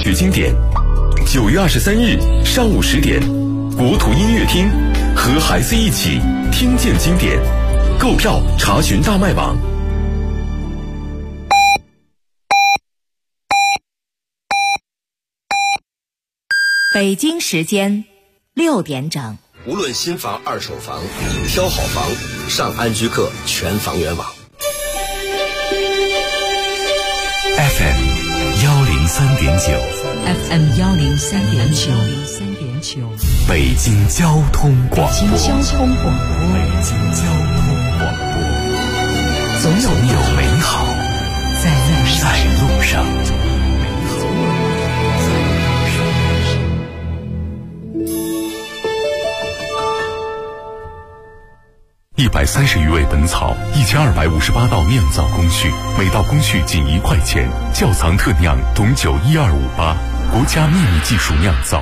学经典。9月23日上午10点，国土音乐厅和孩子一起听见经典。购票查询大麦网。 北京时间6点整。 无论新房、二手房，挑好房，上安居客全房源网。 FM 103.9 FM 103.9 北京交通广播。 北京交通广播，总有美好在路上。 130余味本草，1258道酿造工序，每道工序仅1块钱。窖藏特酿董酒12588，国家秘密技术酿造。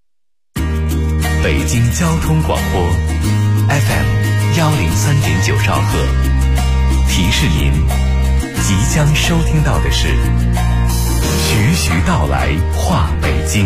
北京交通广播 FM 103.9兆赫，提示您即将收听到的是徐徐道来话北京。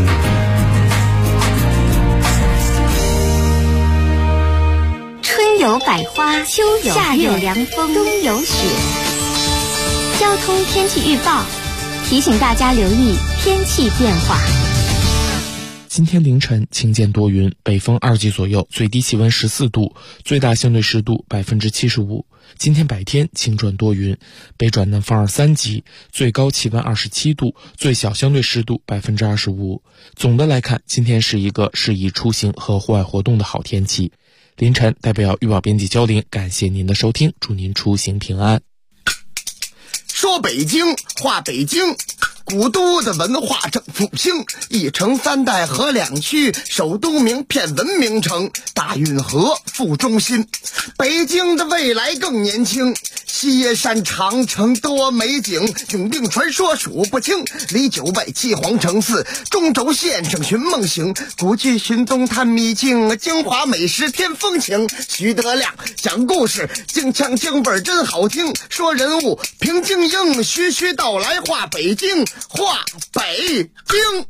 春有百花，秋有夏有凉风，冬有雪。交通天气预报提醒大家留意天气变化。 今天凌晨晴间多云，北风2级左右，最低气温14度，最大相对湿度75%。今天白天晴转多云，北转南风2、3级，最高气温27度，最小相对湿度25%。总的来看，今天是一个适宜出行和户外活动的好天气。凌晨代表预报编辑焦玲，感谢您的收听，祝您出行平安。 说北京，话北京，古都的文化正复兴，一城3代河2区，首都名片文明城，大运河副中心。北京的未来更年轻，西山长城多美景，永定传说数不清，离9外7皇城4，中轴线上寻梦行，古迹寻踪探秘境，京华美食添风情。徐德亮讲故事，京腔京味真好听，说人物评京英，徐徐道来话北京，话北京。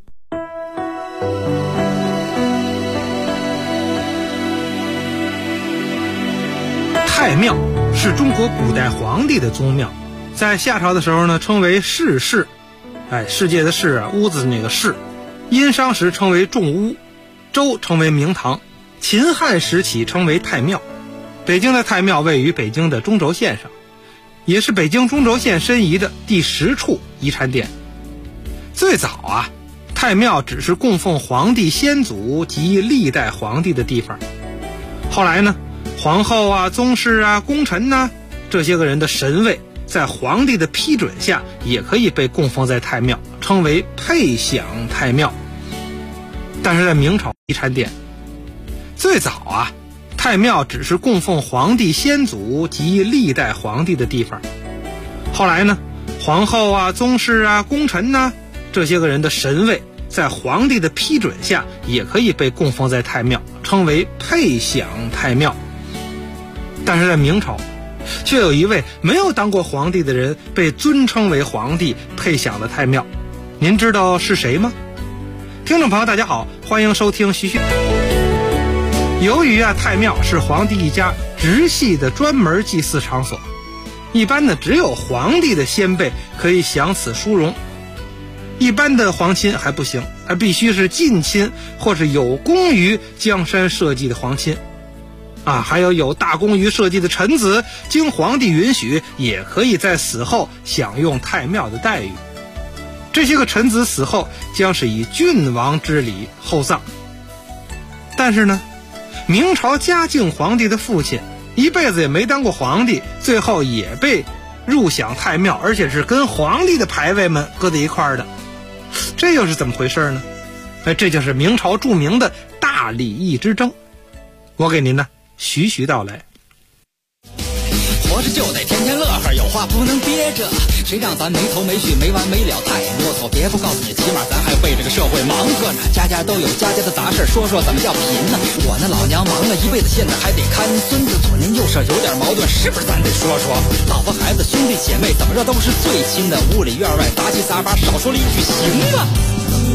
太庙是中国古代皇帝的宗庙，在夏朝的时候呢，称为世室，世界的世啊，屋子那个室。殷商时称为仲屋，周称为明堂，秦汉时起称为太庙。北京的太庙位于北京的中轴线上，也是北京中轴线申遗的第10处遗产点。最早啊，太庙只是供奉皇帝先祖及历代皇帝的地方。后来呢，皇后啊、宗室啊、功臣啊，这些个人的神位在皇帝的批准下也可以被供奉在太庙，称为配享太庙。但是在明朝遗产点，最早啊，太庙只是供奉皇帝先祖及历代皇帝的地方。后来呢，皇后啊、宗室啊、功臣啊，这些个人的神位在皇帝的批准下也可以被供奉在太庙，称为配享太庙。但是在明朝却有一位没有当过皇帝的人被尊称为皇帝，配享了太庙。您知道是谁吗？听众朋友大家好，欢迎收听徐徐。由于太庙是皇帝一家直系的专门祭祀场所，一般呢只有皇帝的先辈可以享此殊荣，一般的皇亲还不行，还必须是近亲或是有功于江山社稷的皇亲还有大功于社稷的臣子，经皇帝允许也可以在死后享用太庙的待遇。这些个臣子死后将是以郡王之礼厚葬。但是呢，明朝嘉靖皇帝的父亲一辈子也没当过皇帝，最后也被入享太庙，而且是跟皇帝的牌位们搁在一块儿的。这又是怎么回事呢？这就是明朝著名的大礼义之争。我给您呢徐徐道来。 活着就得天天乐呵，有话不能憋着，谁让咱没头没绪没完没了太啰嗦。别不告诉你，起码咱还为这个社会忙活呢，家家都有家家的杂事，说说怎么叫贫呢？我那老娘忙了一辈子，现在还得看孙子，左邻右舍有点矛盾，是不是咱得说说？老婆孩子兄弟姐妹怎么着都是最亲的，屋里院外杂七杂八，少说了一句行吗？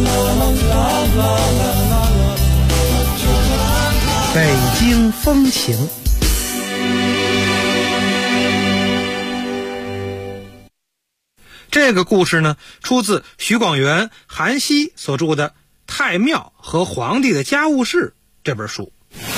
北京风情。这个故事呢，出自徐广元、韩熙所著的《太庙和皇帝的家务事》这本书。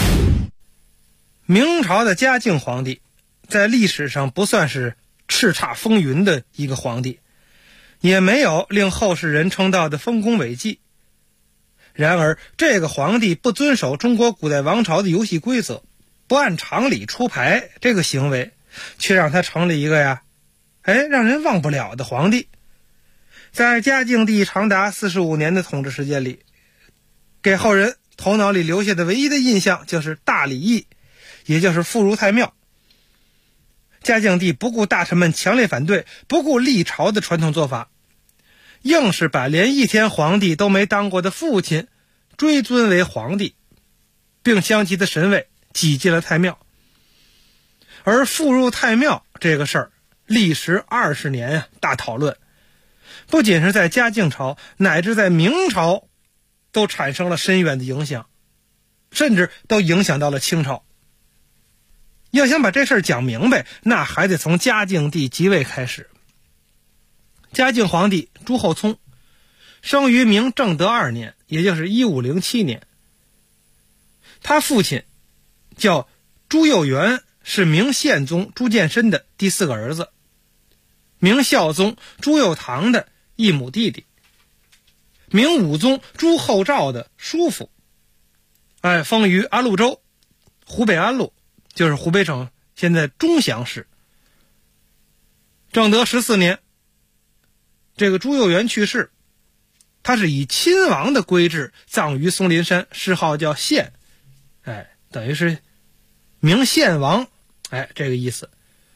明朝的嘉靖皇帝在历史上不算是叱咤风云的一个皇帝，也没有令后世人称道的丰功伟绩。然而这个皇帝不遵守中国古代王朝的游戏规则，不按常理出牌，这个行为却让他成了一个让人忘不了的皇帝。在嘉靖帝长达45年的统治时间里，给后人头脑里留下的唯一的印象就是大礼议，也就是复入太庙。嘉靖帝不顾大臣们强烈反对，不顾历朝的传统做法，硬是把连一天皇帝都没当过的父亲追尊为皇帝，并将其的神位挤进了太庙。而复入太庙这个事儿历时20年大讨论，不仅是在嘉靖朝，乃至在明朝都产生了深远的影响，甚至都影响到了清朝。要想把这事儿讲明白，那还得从嘉靖帝即位开始。嘉靖皇帝朱厚熜生于明正德2年，也就是1507年。他父亲叫朱佑元，是明宪宗朱见深的第4个儿子，明孝宗朱佑樘的一母弟弟，明武宗朱厚照的叔父。封于安陆州，湖北安陆，就是湖北省现在钟祥市。正德14年，这个朱佑元去世，他是以亲王的规制葬于松林山，谥号叫宪，等于是明宪王，这个意思。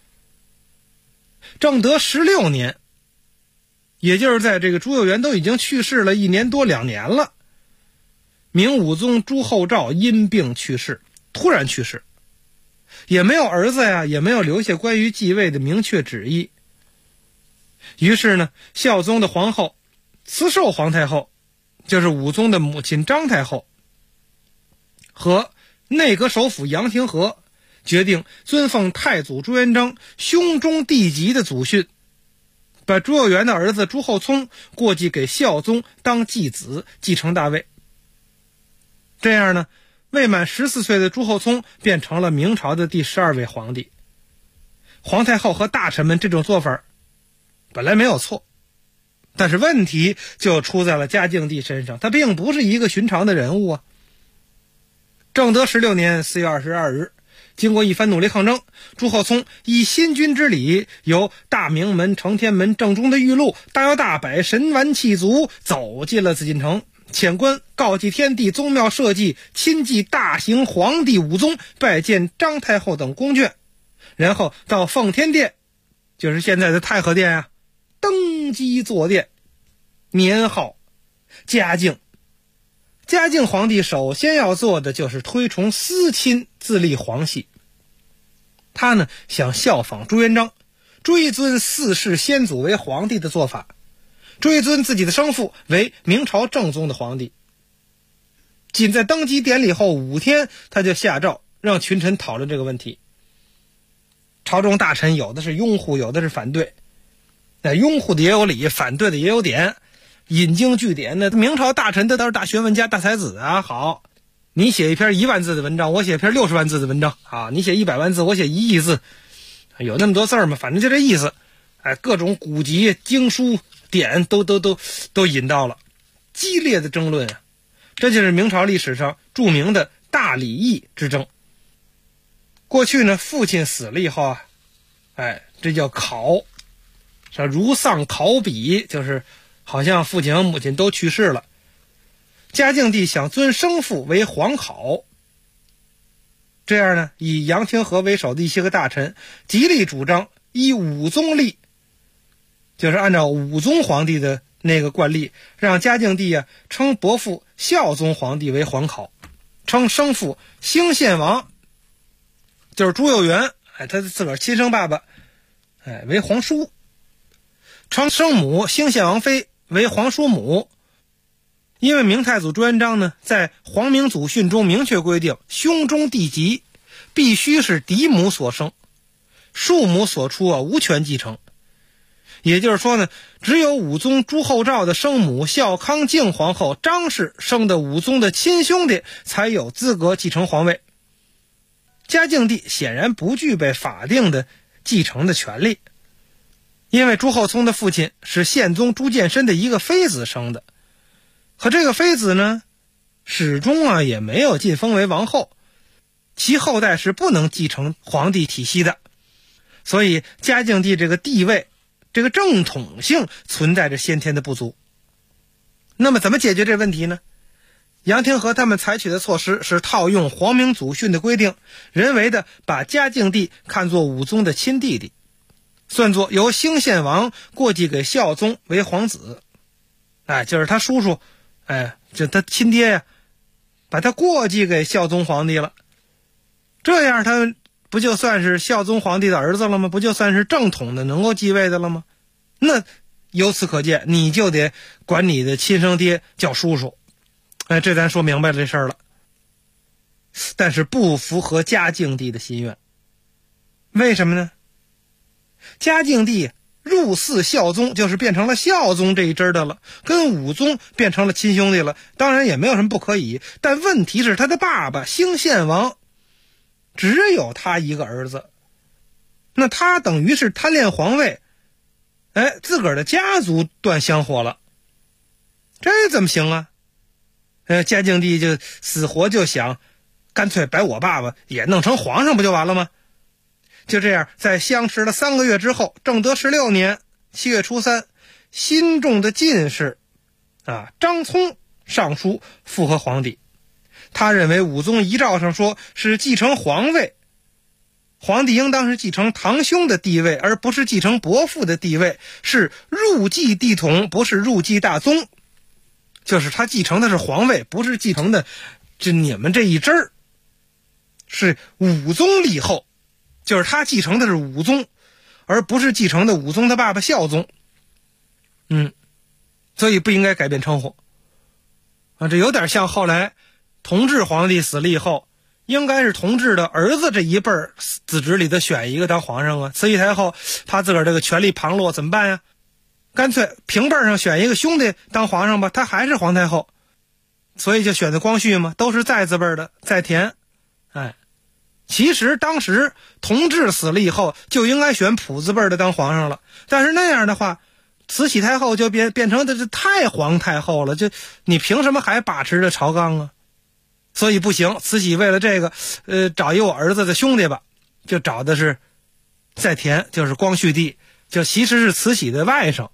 正德16年，也就是在这个朱佑元都已经去世了1年多2年了，明武宗朱厚照因病去世，突然去世，也没有儿子也没有留下关于继位的明确旨意。于是呢，孝宗的皇后慈寿皇太后，就是武宗的母亲张太后，和内阁首辅杨廷和决定尊奉太祖朱元璋兄终弟及的祖训，把朱佑元的儿子朱厚熜过继给孝宗当继子，继承大位。这样呢，未满14岁的朱厚熜变成了明朝的第12位皇帝。皇太后和大臣们这种做法本来没有错，但是问题就出在了嘉靖帝身上，他并不是一个寻常的人物啊。正德16年4月22日，经过一番努力抗争，朱厚熜以新君之礼，由大明门承天门正中的御路，大摇大摆神完气足走进了紫禁城，遣官告祭天地，宗庙社稷，亲祭大行皇帝武宗，拜见张太后等宫眷，然后到奉天殿，就是现在的太和殿登基坐殿，年号嘉靖。嘉靖皇帝首先要做的就是推崇私亲，自立皇系。他呢想效仿朱元璋，追尊4世先祖为皇帝的做法，追尊自己的生父为明朝正宗的皇帝。仅在登基典礼后5天，他就下诏让群臣讨论这个问题。朝中大臣有的是拥护，有的是反对。拥护的也有理，反对的也有点，引经据典的。明朝大臣都是大学问家、大才子好，你写一篇1万字的文章，我写一篇60万字的文章你写100万字，我写1亿字，有那么多字吗？反正就这意思。各种古籍、经书、典都引到了，激烈的争论这就是明朝历史上著名的大礼议之争。过去呢，父亲死了以后这叫考，如丧考妣，就是好像父亲和母亲都去世了。嘉靖帝想尊生父为皇考，这样呢，以杨廷和为首的一些个大臣极力主张依武宗例，就是按照武宗皇帝的那个惯例，让嘉靖帝称伯父孝宗皇帝为皇考，称生父兴献王，就是朱佑元他自个儿亲生爸爸为皇叔，称生母兴献王妃为皇叔母， 因为明太祖朱元璋呢，在皇明祖训中明确规定，兄终弟及必须是嫡母所生，庶母所出无权继承。也就是说呢，只有武宗朱厚照的生母孝康敬皇后张氏生的武宗的亲兄弟才有资格继承皇位。嘉靖帝显然不具备法定的继承的权利，因为朱厚熜的父亲是宪宗朱见深的一个妃子生的，可这个妃子呢，始终也没有晋封为王后，其后代是不能继承皇帝体系的，所以嘉靖帝这个地位，这个正统性存在着先天的不足。那么怎么解决这问题呢？杨廷和他们采取的措施是套用皇明祖训的规定，人为的把嘉靖帝看作武宗的亲弟弟，算作由兴献王过继给孝宗为皇子。就是他叔叔，就他亲爹呀，把他过继给孝宗皇帝了。这样他不就算是孝宗皇帝的儿子了吗？不就算是正统的能够继位的了吗？那由此可见，你就得管你的亲生爹叫叔叔。这咱说明白了这事儿了。但是不符合嘉靖帝的心愿。为什么呢？嘉靖帝入祀孝宗，就是变成了孝宗这一支的了，跟武宗变成了亲兄弟了，当然也没有什么不可以。但问题是他的爸爸兴献王只有他一个儿子，那他等于是贪恋皇位，自个儿的家族断香火了，这怎么行啊？嘉靖帝就死活就想，干脆把我爸爸也弄成皇上不就完了吗？就这样，在相持了3个月之后，正德16年7月初3，新中的进士张聪上书复合皇帝。他认为武宗遗诏上说是继承皇位，皇帝应当是继承堂兄的地位，而不是继承伯父的地位，是入继帝统，不是入继大宗。就是他继承的是皇位，不是继承的你们这一支儿，是武宗立后，就是他继承的是武宗，而不是继承的武宗他爸爸孝宗。所以不应该改变称呼。这有点像后来同治皇帝死了以后，应该是同治的儿子这一辈儿子侄里的选一个当皇上啊。慈禧太后怕自个儿这个权力旁落怎么办呀？干脆平辈上选一个兄弟当皇上吧，他还是皇太后，所以就选的光绪嘛，都是在字辈的在田。其实当时同治死了以后就应该选溥字辈的当皇上了，但是那样的话，慈禧太后就变成的太皇太后了，就你凭什么还把持着朝纲啊？所以不行，慈禧为了这个找一我儿子的兄弟吧，就找的是在田，就是光绪帝，就其实是慈禧的外甥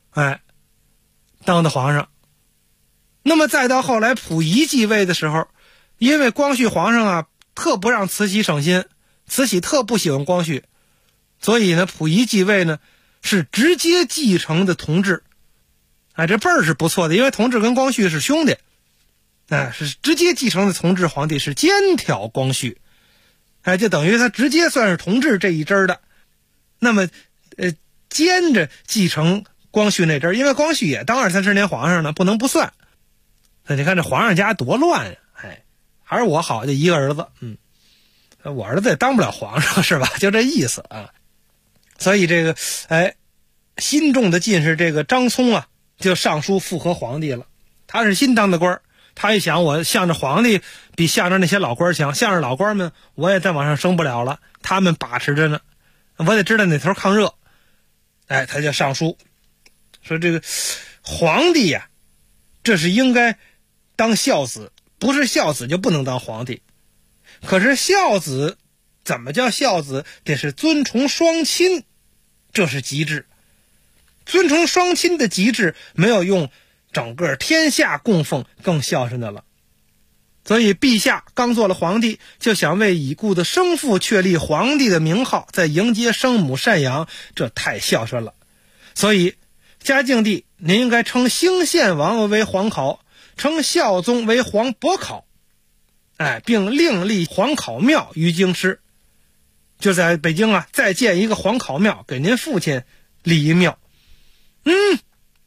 当的皇上。那么再到后来溥仪继位的时候，因为光绪皇上特不让慈禧省心，慈禧特不喜欢光绪，所以呢溥仪继位呢是直接继承的同治。这辈儿是不错的，因为同治跟光绪是兄弟，是直接继承的同治皇帝，是肩挑光绪，就等于他直接算是同治这一支的。那么兼着继承光绪那阵儿，因为光绪也当20-30年皇上呢，不能不算。那你看这皇上家多乱呀！还是我好，就一个儿子，我儿子也当不了皇上是吧？就这意思啊。所以这个新中的进士这个张聪就上书复合皇帝了。他是新当的官，他一想，我向着皇帝比向着那些老官强，向着老官们我也再往上升不了了，他们把持着呢，我得知道哪头抗热。他就上书说，这个皇帝呀，这是应该当孝子，不是孝子就不能当皇帝。可是孝子怎么叫孝子？得是尊崇双亲，这是极致。尊崇双亲的极致，没有用整个天下供奉更孝顺的了。所以陛下刚做了皇帝，就想为已故的生父确立皇帝的名号，再迎接生母赡养，这太孝顺了。所以嘉靖帝您应该称兴献王为皇考，称孝宗为皇伯考，并另立皇考庙于京师，就在北京再建一个皇考庙，给您父亲立一庙。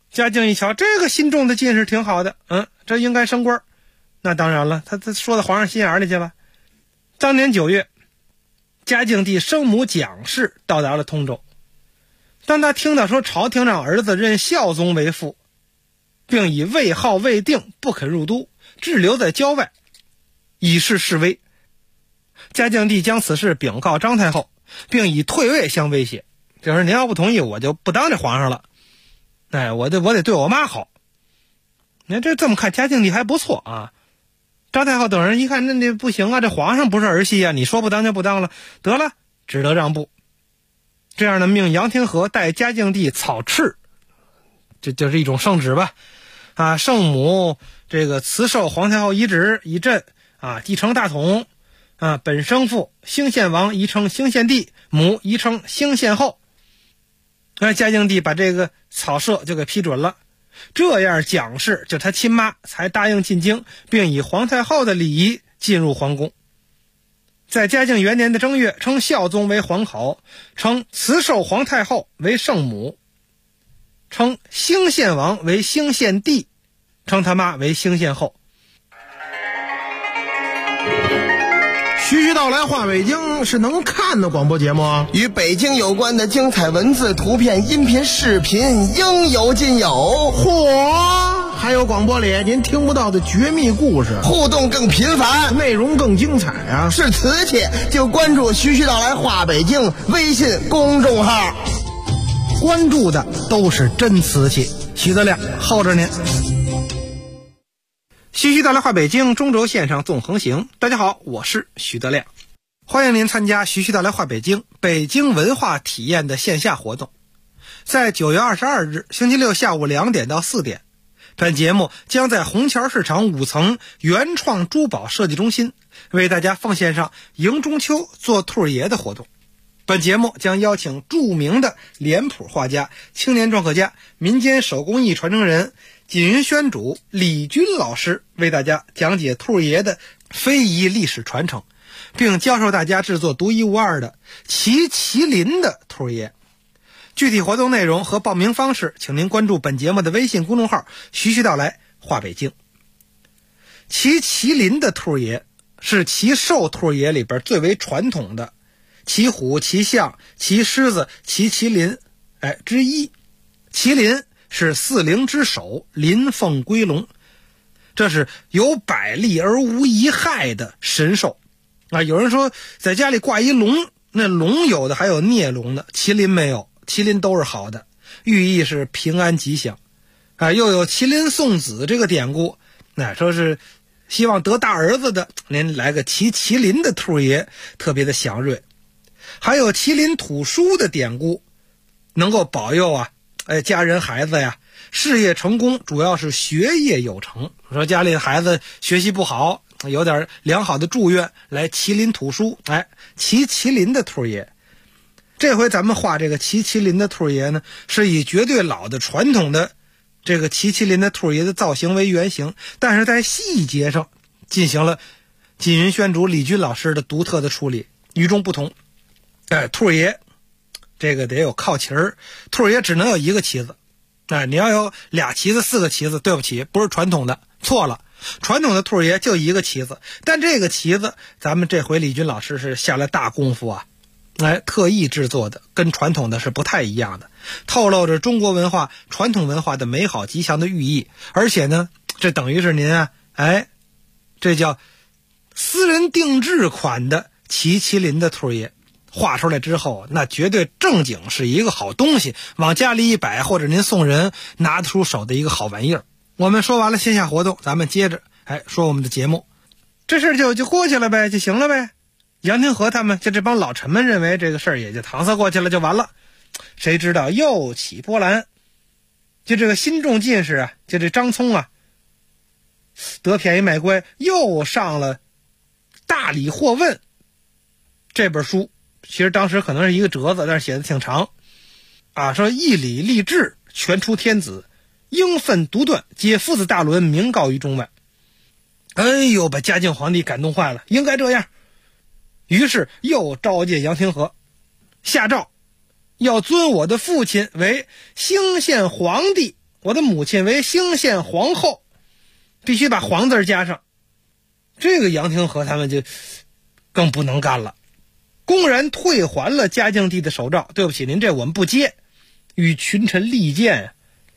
嘉靖一瞧，这个新中的进士挺好的，这应该升官。那当然了，他说到皇上心眼里去了。当年9月，嘉靖帝生母蒋氏到达了通州。当他听到说朝廷让儿子认孝宗为父，并以位号未定，不肯入都，滞留在郊外，以示示威。嘉靖帝将此事禀告张太后，并以退位相威胁，就是您要不同意，我就不当这皇上了。我得对我妈好。你看这么看，嘉靖帝还不错啊。张太后等人一看，那不行啊，这皇上不是儿戏啊，你说不当就不当了，得了，只得让步。这样呢，命杨廷和代嘉靖帝草敕，这就是一种圣旨吧。圣母这个辞授皇太后遗旨以朕继承大统。本生父兴献王宜称兴献帝，母宜称兴献后。嘉靖帝把这个草敕就给批准了。这样蒋氏就他亲妈才答应进京，并以皇太后的礼仪进入皇宫。在嘉靖元年的正月，称孝宗为皇考，称辞授皇太后为圣母，称兴献王为兴献帝，称他妈为兴献后。 徐徐道来话北京是能看的广播节目啊， 与北京有关的精彩文字、图片、音频、视频应有尽有。 嚯，还有广播里您听不到的绝密故事， 互动更频繁， 内容更精彩啊！ 是瓷器就关注徐徐道来话北京微信公众号， 关注的都是真瓷器。徐德亮候着您。徐徐道来话北京，中轴线上纵横行。大家好，我是徐德亮，欢迎您参加徐徐道来话北京北京文化体验的线下活动。在9月22日星期六下午2点到4点，本节目将在虹桥市场5层原创珠宝设计中心为大家奉献上迎中秋做兔爷的活动。本节目将邀请著名的脸谱画家、青年篆刻家、民间手工艺传承人锦云轩主李军老师为大家讲解兔爷的非遗历史传承，并教授大家制作独一无二的骑麒麟的兔爷。具体活动内容和报名方式，请您关注本节目的微信公众号徐徐道来话北京。骑麒麟的兔爷是骑兽兔爷里边最为传统的骑虎、骑象、骑狮子、骑麒麟之一。麒麟是4灵之首，麟凤龟龙，这是有百利而无一害的神兽有人说在家里挂一龙，那龙有的还有孽龙的，麒麟没有，麒麟都是好的，寓意是平安吉祥又有麒麟送子这个典故，说是希望得大儿子的，您来个骑麒麟的兔爷特别的祥瑞。还有麒麟吐书的典故，能够保佑家人孩子事业成功，主要是学业有成。说家里的孩子学习不好，有点良好的祝愿，来麒麟吐书，骑麒麟的兔爷。这回咱们画这个骑麒麟的兔爷呢，是以绝对老的传统的这个骑麒麟的兔爷的造型为原型，但是在细节上进行了锦云轩主李军老师的独特的处理，与众不同。兔爷这个得有靠旗儿，兔爷只能有一个旗子。你要有俩旗子、4个旗子，对不起，不是传统的，错了。传统的兔爷就一个旗子，但这个旗子咱们这回李军老师是下了大功夫特意制作的，跟传统的是不太一样的，透露着中国文化、传统文化的美好吉祥的寓意。而且呢，这等于是您这叫私人定制款的骑麒麟的兔爷。画出来之后，那绝对正经是一个好东西，往家里一摆，或者您送人拿得出手的一个好玩意儿。我们说完了线下活动，咱们接着说我们的节目。这事儿就过去了呗，就行了呗。杨廷和他们就这帮老臣们认为这个事儿也就搪塞过去了，就完了。谁知道又起波澜，就这个新中进士就这张聪得便宜卖乖，又上了《大礼惑问》这本书。其实当时可能是一个折子，但是写的挺长说义理立志，全出天子，应分独断，皆父子大伦，明告于中外。把嘉靖皇帝感动坏了，应该这样。于是又召见杨廷和，下诏要尊我的父亲为兴献皇帝我的母亲为兴献皇后，必须把皇字加上。这个杨廷和他们就更不能干了，公然退还了嘉靖帝的手诏，对不起，您这我们不接，与群臣力谏。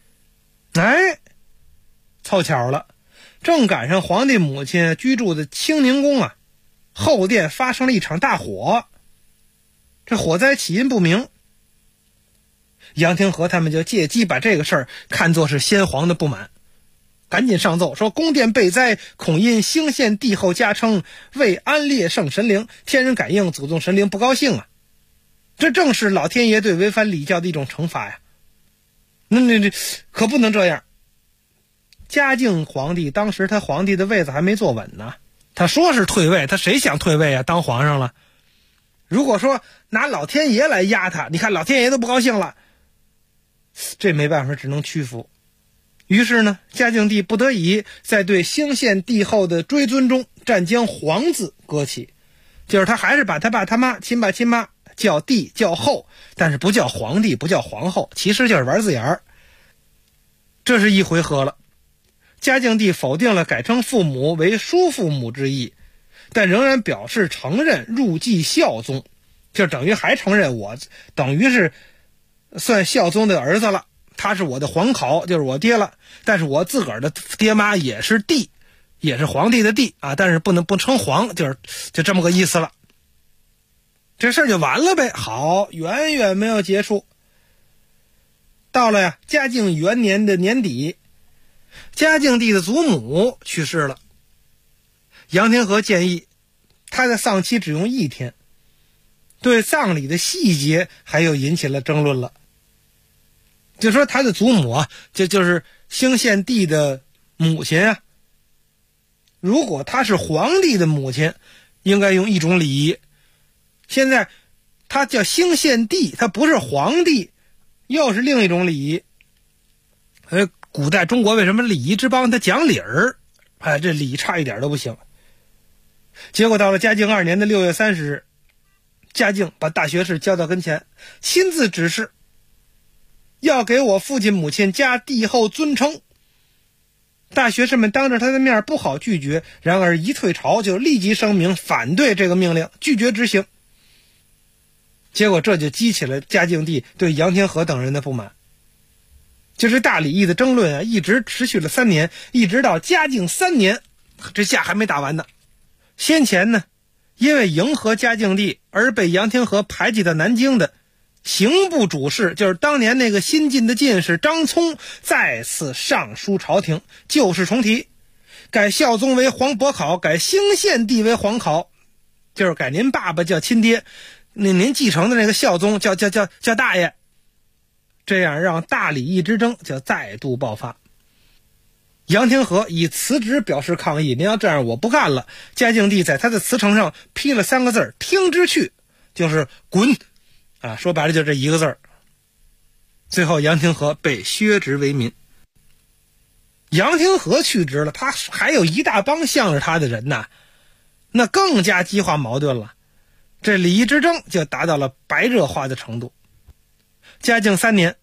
凑巧了，正赶上皇帝母亲居住的清宁宫后殿发生了一场大火，这火灾起因不明。杨廷和他们就借机把这个事儿看作是先皇的不满，赶紧上奏说宫殿被灾，恐因兴献帝后加称未安列圣神灵，天人感应，祖宗神灵不高兴这正是老天爷对违反礼教的一种惩罚呀。那可不能这样。嘉靖皇帝当时他皇帝的位子还没坐稳呢，他说是退位，他谁想退位当皇上了。如果说拿老天爷来压他，你看老天爷都不高兴了，这没办法，只能屈服。于是呢，嘉靖帝不得已在对兴献帝后的追尊中暂将皇字搁起，就是他还是把他爸他妈亲爸亲妈叫帝叫后，但是不叫皇帝不叫皇后，其实就是玩字眼儿。这是一回合了。嘉靖帝否定了改称父母为叔父母之意，但仍然表示承认入继孝宗，就等于还承认我等于是算孝宗的儿子了，他是我的皇考，就是我爹了，但是我自个儿的爹妈也是帝，也是皇帝的帝但是不称皇，就这么个意思了。这事儿就完了呗。好，远远没有结束。到了嘉靖元年的年底，嘉靖帝的祖母去世了，杨廷和建议他的丧期只用1天，对葬礼的细节还又引起了争论了。就说他的祖母就是兴献帝的母亲如果他是皇帝的母亲，应该用一种礼仪。现在他叫兴献帝，他不是皇帝，又是另一种礼仪。古代中国为什么礼仪之邦，他讲理儿，这礼差一点都不行。结果到了嘉靖2年的6月30日，嘉靖把大学士叫到跟前，亲自指示要给我父亲母亲加帝后尊称。大学士们当着他的面不好拒绝，然而一退朝就立即声明反对这个命令，拒绝执行。结果这就激起了嘉靖帝对杨廷和等人的不满。就是大礼议的争论一直持续了3年，一直到嘉靖3年，这架还没打完呢。先前呢，因为迎合嘉靖帝而被杨廷和排挤到南京的刑部主事，就是当年那个新进的进士张聪，再次上书朝廷，旧事重提，改孝宗为皇伯考，改兴献帝为皇考，就是改您爸爸叫亲爹，您继承的那个孝宗叫大爷。这样让大礼议之争就再度爆发。杨廷和以辞职表示抗议，您要这样我不干了。嘉靖帝在他的辞呈上批了3个字，听之去，就是滚说白了就这一个字。最后杨廷和被削职为民。杨廷和去职了，他还有一大帮向着他的人那更加激化矛盾了，这礼议之争就达到了白热化的程度。嘉靖3年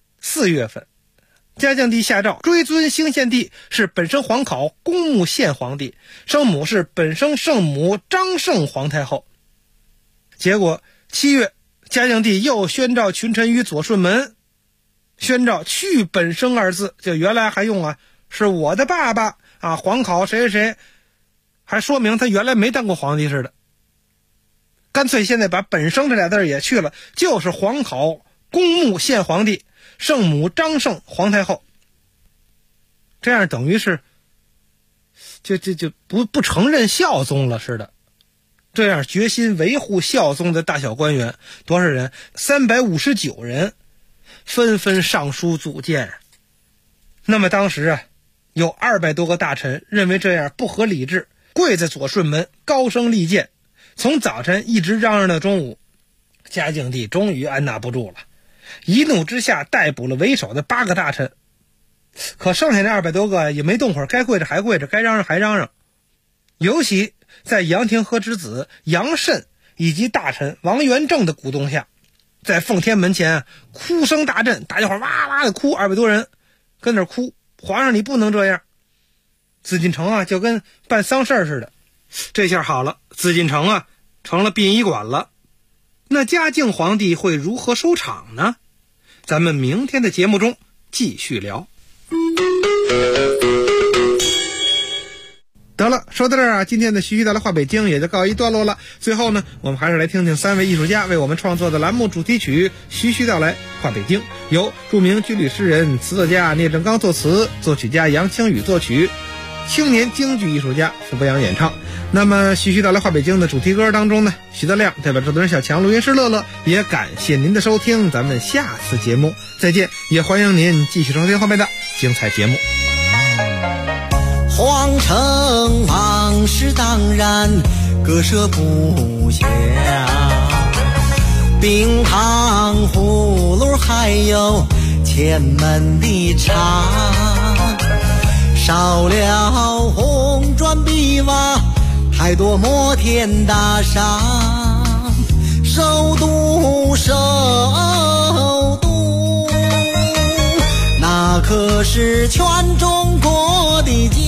4月份，嘉靖帝下诏追尊兴献帝是本生皇考公墓献皇帝，生母是本生圣母张圣皇太后。结果7月，嘉靖帝又宣召群臣于左顺门，宣召去本生2字，就原来还用是我的爸爸皇考谁谁谁，还说明他原来没当过皇帝似的。干脆现在把本生这俩字也去了，就是皇考公墓献皇帝，圣母张圣皇太后。这样等于是就不承认孝宗了似的。这样决心维护孝宗的大小官员多少人？359人，纷纷上书组建。那么当时有200多个大臣认为这样不合理制，跪在左顺门高声力谏，从早晨一直嚷嚷到中午。嘉靖帝终于按捺不住了，一怒之下逮捕了为首的8个大臣，可剩下那200多个也没动会儿，该跪着还跪着，该嚷嚷还嚷嚷。尤其在杨廷和之子杨慎以及大臣王元正的鼓动下，在奉天门前哭声大震，大家伙哇哇的哭，200多人跟那儿哭，皇上你不能这样。紫禁城啊就跟办丧事似的。这下好了，紫禁城啊成了殡仪馆了。那嘉靖皇帝会如何收场呢？咱们明天的节目中继续聊。得了，说到这儿啊，今天的徐徐道来话北京也就告一段落了。最后呢，我们还是来听听3位艺术家为我们创作的栏目主题曲《徐徐道来话北京》，由著名军旅诗人、词作家聂政刚作词，作曲家杨清宇作曲，青年京剧艺术家傅博洋演唱。那么徐徐道来话北京的主题歌当中呢，徐德亮代表制作人小强、录音师乐乐，也感谢您的收听，咱们下次节目再见，也欢迎您继续收听后面的精彩节目。 皇城往事当然割舍不下，冰糖葫芦还有前门的茶，少了红砖碧瓦，太多摩天大厦，首都那可是全中国的家。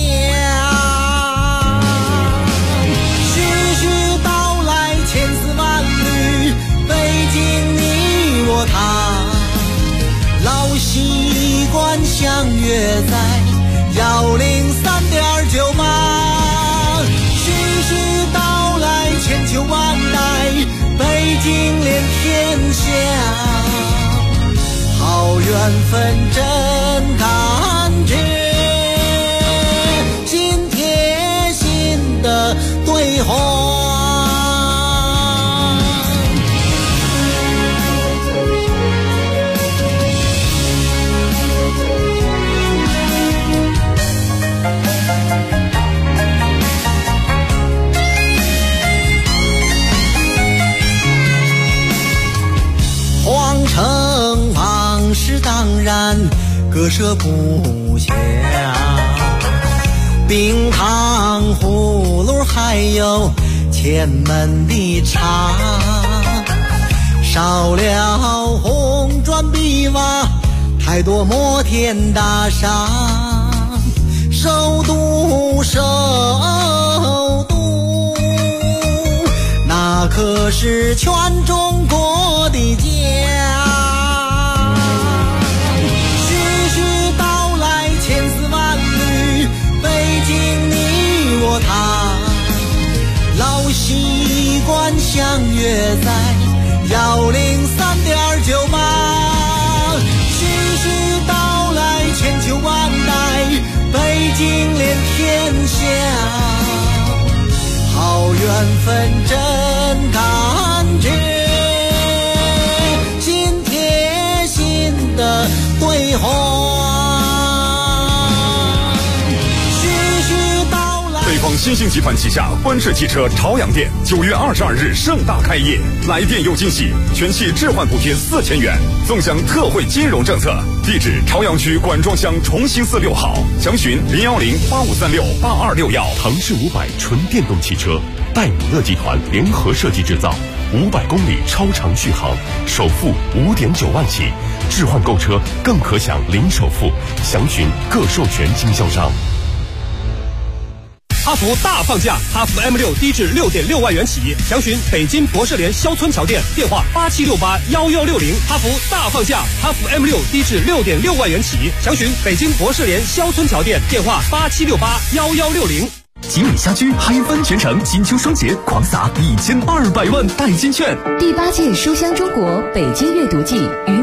徐徐道来千丝万缕，北京你我他，老习惯相约在103.98。徐徐道来千秋万代，北京连天下，好缘分真感觉，心贴心的对话。皇城往事当然割舍不下，冰糖葫芦还有前门的茶，少了红砖碧瓦，太多摩天大厦，首都那可是全中国的家。徐徐道来千丝万缕，北京你我他，老习惯相约在103.98。徐徐道来千秋万代，北京连天下，好缘分真感觉，心贴心的对话。 北方新兴集团旗下观致汽车朝阳店9月22日盛大开业，来店有惊喜，全系置换补贴4000元，纵享特惠金融政策。地址：朝阳区管庄乡崇兴寺6号，详询010-8536-8261。 唐氏500纯电动汽车，戴姆勒集团联合设计制造，500公里超长续航，首付5.9万起，置换购车更可享零首付，详询各授权经销商。 哈弗大放价，哈弗 M6 低至6.6万元起，详询北京博士联肖村桥店，电话87681160。哈弗大放价，哈弗 M6 低至6.6万元起，详询北京博士联肖村桥店，电话87681160。 吉米家居嗨翻全城，金秋双节狂撒1200万代金券。 第8届书香中国北京阅读季于